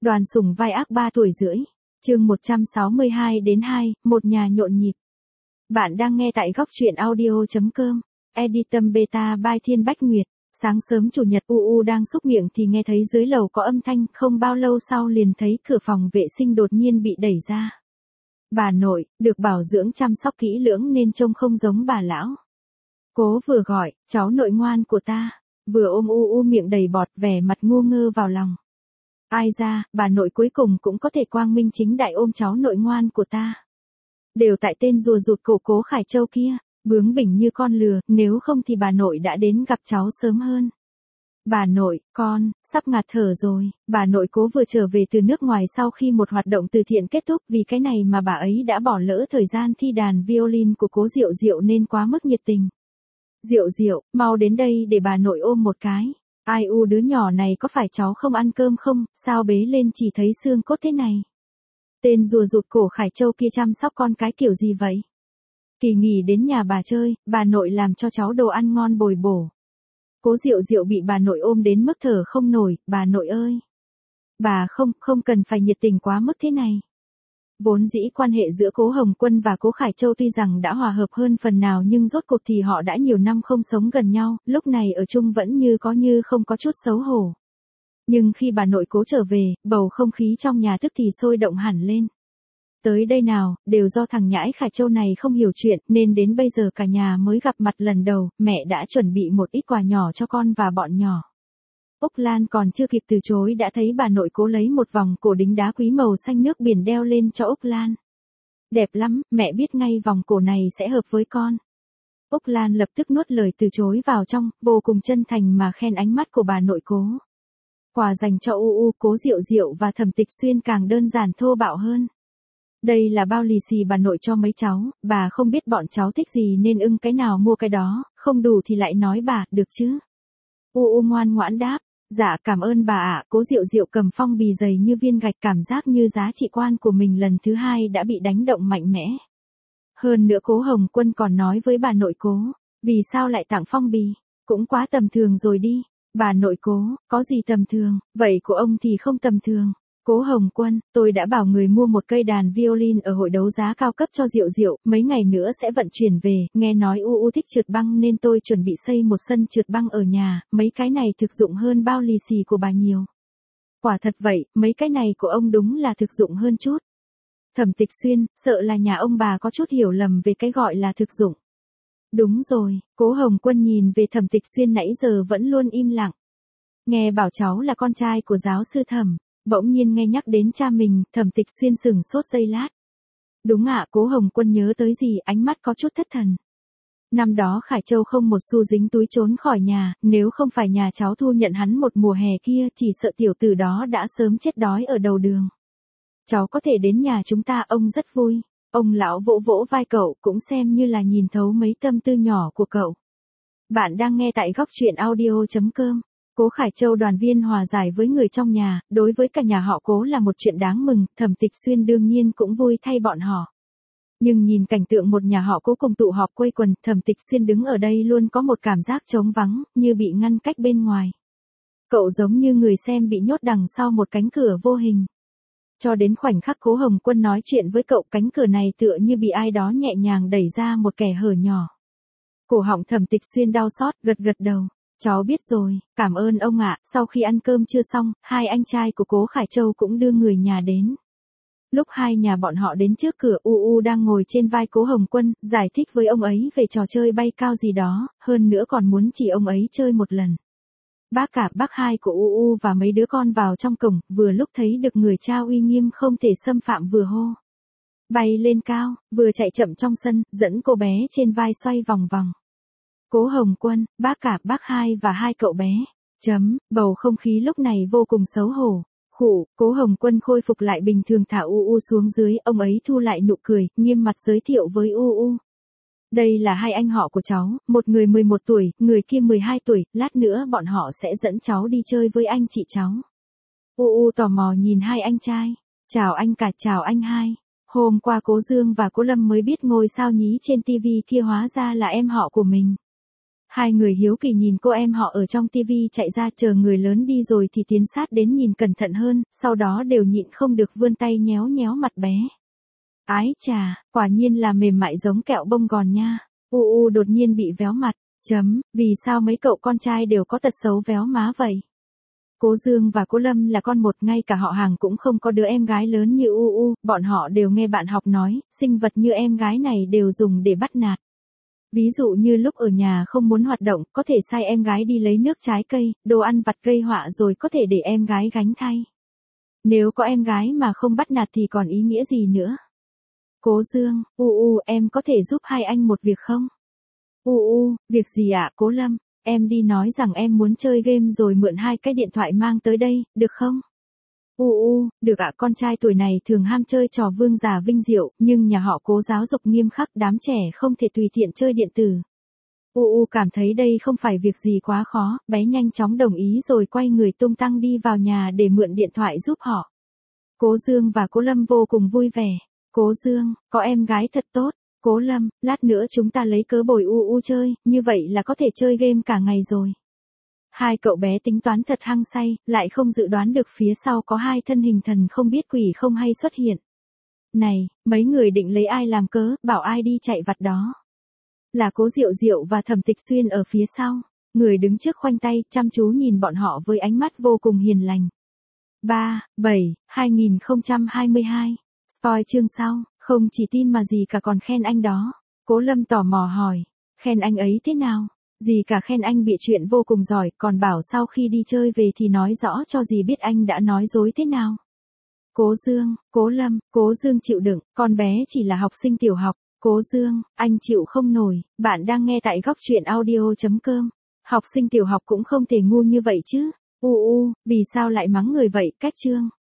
Đoàn Sủng vai ác 3 tuổi rưỡi. Chương 162 đến 2, một nhà nhộn nhịp. Bạn đang nghe tại góc truyện audio.com. Editum Beta by Thiên Bách Nguyệt. Sáng sớm chủ nhật UU đang xúc miệng thì nghe thấy dưới lầu có âm thanh, không bao lâu sau liền thấy cửa phòng vệ sinh đột nhiên bị đẩy ra. Bà nội, được bảo dưỡng chăm sóc kỹ lưỡng nên trông không giống bà lão. Cố vừa gọi, cháu nội ngoan của ta, vừa ôm UU miệng đầy bọt vẻ mặt ngu ngơ vào lòng. Ai ra, bà nội cuối cùng cũng có thể quang minh chính đại ôm cháu nội ngoan của ta. Đều tại tên rùa rụt cổ Cố Khải Châu kia, bướng bỉnh như con lừa, nếu không thì bà nội đã đến gặp cháu sớm hơn. Bà nội, con, sắp ngạt thở rồi, bà nội Cố vừa trở về từ nước ngoài sau khi một hoạt động từ thiện kết thúc, vì cái này mà bà ấy đã bỏ lỡ thời gian thi đàn violin của Cố Diệu Diệu nên quá mức nhiệt tình. Diệu Diệu, mau đến đây để bà nội ôm một cái. Ai u đứa nhỏ này có phải cháu không ăn cơm không, sao bế lên chỉ thấy xương cốt thế này. Tên rùa rụt cổ Khải Châu kia chăm sóc con cái kiểu gì vậy? Kỳ nghỉ đến nhà bà chơi, bà nội làm cho cháu đồ ăn ngon bồi bổ. Cố Diệu Diệu bị bà nội ôm đến mức thở không nổi, bà nội ơi. Bà không cần phải nhiệt tình quá mức thế này. Vốn dĩ quan hệ giữa Cố Hồng Quân và Cố Khải Châu tuy rằng đã hòa hợp hơn phần nào nhưng rốt cuộc thì họ đã nhiều năm không sống gần nhau, lúc này ở chung vẫn như không có chút xấu hổ. Nhưng khi bà nội Cố trở về, bầu không khí trong nhà tức thì sôi động hẳn lên. Tới đây nào, đều do thằng nhãi Khải Châu này không hiểu chuyện nên đến bây giờ cả nhà mới gặp mặt lần đầu, mẹ đã chuẩn bị một ít quà nhỏ cho con và bọn nhỏ. Úc Lan còn chưa kịp từ chối đã thấy bà nội Cố lấy một vòng cổ đính đá quý màu xanh nước biển đeo lên cho Úc Lan. Đẹp lắm, mẹ biết ngay vòng cổ này sẽ hợp với con. Úc Lan lập tức nuốt lời từ chối vào trong, vô cùng chân thành mà khen ánh mắt của bà nội Cố. Quà dành cho UU, Cố Diệu Diệu và Thẩm Tịch Xuyên càng đơn giản thô bạo hơn. Đây là bao lì xì bà nội cho mấy cháu, bà không biết bọn cháu thích gì nên ưng cái nào mua cái đó, không đủ thì lại nói bà, được chứ? UU ngoan ngoãn đáp. Dạ cảm ơn bà ạ. Cố Diệu Diệu cầm phong bì dày như viên gạch, cảm giác như giá trị quan của mình lần thứ hai đã bị đánh động mạnh mẽ. Hơn nữa Cố Hồng Quân còn nói với bà nội Cố, vì sao lại tặng phong bì, cũng quá tầm thường rồi đi. Bà nội Cố, có gì tầm thường, vậy của ông thì không tầm thường. Cố Hồng Quân, tôi đã bảo người mua một cây đàn violin ở hội đấu giá cao cấp cho Diệu Diệu, mấy ngày nữa sẽ vận chuyển về, nghe nói UU thích trượt băng nên tôi chuẩn bị xây một sân trượt băng ở nhà, mấy cái này thực dụng hơn bao lì xì của bà nhiều. Quả thật vậy, mấy cái này của ông đúng là thực dụng hơn chút. Thẩm Tịch Xuyên, sợ là nhà ông bà có chút hiểu lầm về cái gọi là thực dụng. Đúng rồi, Cố Hồng Quân nhìn về Thẩm Tịch Xuyên nãy giờ vẫn luôn im lặng. Nghe bảo cháu là con trai của giáo sư Thẩm. Bỗng nhiên nghe nhắc đến cha mình, Thẩm Tịch Xuyên sửng sốt giây lát. Đúng ạ, Cố Hồng Quân nhớ tới gì, ánh mắt có chút thất thần. Năm đó Khải Châu không một xu dính túi trốn khỏi nhà, nếu không phải nhà cháu thu nhận hắn một mùa hè kia, chỉ sợ tiểu tử đó đã sớm chết đói ở đầu đường. Cháu có thể đến nhà chúng ta, ông rất vui. Ông lão vỗ vỗ vai cậu, cũng xem như là nhìn thấu mấy tâm tư nhỏ của cậu. Bạn đang nghe tại góc truyện audio.com. Cố Khải Châu đoàn viên hòa giải với người trong nhà, đối với cả nhà họ Cố là một chuyện đáng mừng, Thẩm Tịch Xuyên đương nhiên cũng vui thay bọn họ. Nhưng nhìn cảnh tượng một nhà họ Cố cùng tụ họp quây quần, Thẩm Tịch Xuyên đứng ở đây luôn có một cảm giác trống vắng, như bị ngăn cách bên ngoài. Cậu giống như người xem bị nhốt đằng sau một cánh cửa vô hình. Cho đến khoảnh khắc Cố Hồng Quân nói chuyện với cậu, cánh cửa này tựa như bị ai đó nhẹ nhàng đẩy ra một kẻ hở nhỏ. Cổ họng Thẩm Tịch Xuyên đau xót, gật đầu. Cháu biết rồi, cảm ơn ông ạ. Sau khi ăn cơm chưa xong, hai anh trai của Cố Khải Châu cũng đưa người nhà đến. Lúc hai nhà bọn họ đến trước cửa, UU đang ngồi trên vai Cố Hồng Quân, giải thích với ông ấy về trò chơi bay cao gì đó, hơn nữa còn muốn chỉ ông ấy chơi một lần. Bác cả bác hai của UU và mấy đứa con vào trong cổng, vừa lúc thấy được người cha uy nghiêm không thể xâm phạm vừa hô. Bay lên cao, vừa chạy chậm trong sân, dẫn cô bé trên vai xoay vòng vòng. Cố Hồng Quân, bác cả bác hai và hai cậu bé. Bầu không khí lúc này vô cùng xấu hổ. Khụ, Cố Hồng Quân khôi phục lại bình thường thả UU xuống dưới, ông ấy thu lại nụ cười, nghiêm mặt giới thiệu với UU. Đây là hai anh họ của cháu, một người 11 tuổi, người kia 12 tuổi, lát nữa bọn họ sẽ dẫn cháu đi chơi với anh chị cháu. UU tò mò nhìn hai anh trai. Chào anh cả, chào anh hai. Hôm qua Cố Dương và Cố Lâm mới biết ngôi sao nhí trên TV kia hóa ra là em họ của mình. Hai người hiếu kỳ nhìn cô em họ ở trong tivi chạy ra, chờ người lớn đi rồi thì tiến sát đến nhìn cẩn thận hơn, sau đó đều nhịn không được vươn tay nhéo nhéo mặt bé. Ái chà, quả nhiên là mềm mại giống kẹo bông gòn nha. Đột nhiên bị véo mặt. Vì sao mấy cậu con trai đều có tật xấu véo má vậy? Cố Dương và Cố Lâm là con một, ngay cả họ hàng cũng không có đứa em gái lớn như bọn họ đều nghe bạn học nói, sinh vật như em gái này đều dùng để bắt nạt. Ví dụ như lúc ở nhà không muốn hoạt động, có thể sai em gái đi lấy nước trái cây, đồ ăn vặt gây họa rồi có thể để em gái gánh thay. Nếu có em gái mà không bắt nạt thì còn ý nghĩa gì nữa? Cố Dương, em có thể giúp hai anh một việc không? Việc gì ạ Cố Lâm? Em đi nói rằng em muốn chơi game rồi mượn 2 cái điện thoại mang tới đây, được không? Được ạ, con trai tuổi này thường ham chơi trò vương giả vinh diệu, nhưng nhà họ Cố giáo dục nghiêm khắc, đám trẻ không thể tùy tiện chơi điện tử. Cảm thấy đây không phải việc gì quá khó, bé nhanh chóng đồng ý rồi quay người tung tăng đi vào nhà để mượn điện thoại giúp họ. Cố Dương và Cố Lâm vô cùng vui vẻ. Cố Dương, có em gái thật tốt. Cố Lâm, lát nữa chúng ta lấy cớ bồi chơi, như vậy là có thể chơi game cả ngày rồi. Hai cậu bé tính toán thật hăng say, lại không dự đoán được phía sau có 2 thân hình thần không biết quỷ không hay xuất hiện. Này, mấy người định lấy ai làm cớ, bảo ai đi chạy vặt đó. Là Cố Diệu Diệu và Thẩm Tịch Xuyên ở phía sau. Người đứng trước khoanh tay, chăm chú nhìn bọn họ với ánh mắt vô cùng hiền lành. 3/7/2022. Spoil chương sau, không chỉ tin mà gì cả còn khen anh đó. Cố Lâm tò mò hỏi, khen anh ấy thế nào? Gì cả khen anh bịa chuyện vô cùng giỏi, còn bảo sau khi đi chơi về thì nói rõ cho dì biết anh đã nói dối thế nào. Cố Dương, Cố Lâm, Cố Dương chịu đựng, con bé chỉ là học sinh tiểu học. Cố Dương, anh chịu không nổi, bạn đang nghe tại góc truyện audio.com. Học sinh tiểu học cũng không thể ngu như vậy chứ. Vì sao lại mắng người vậy, cách chương.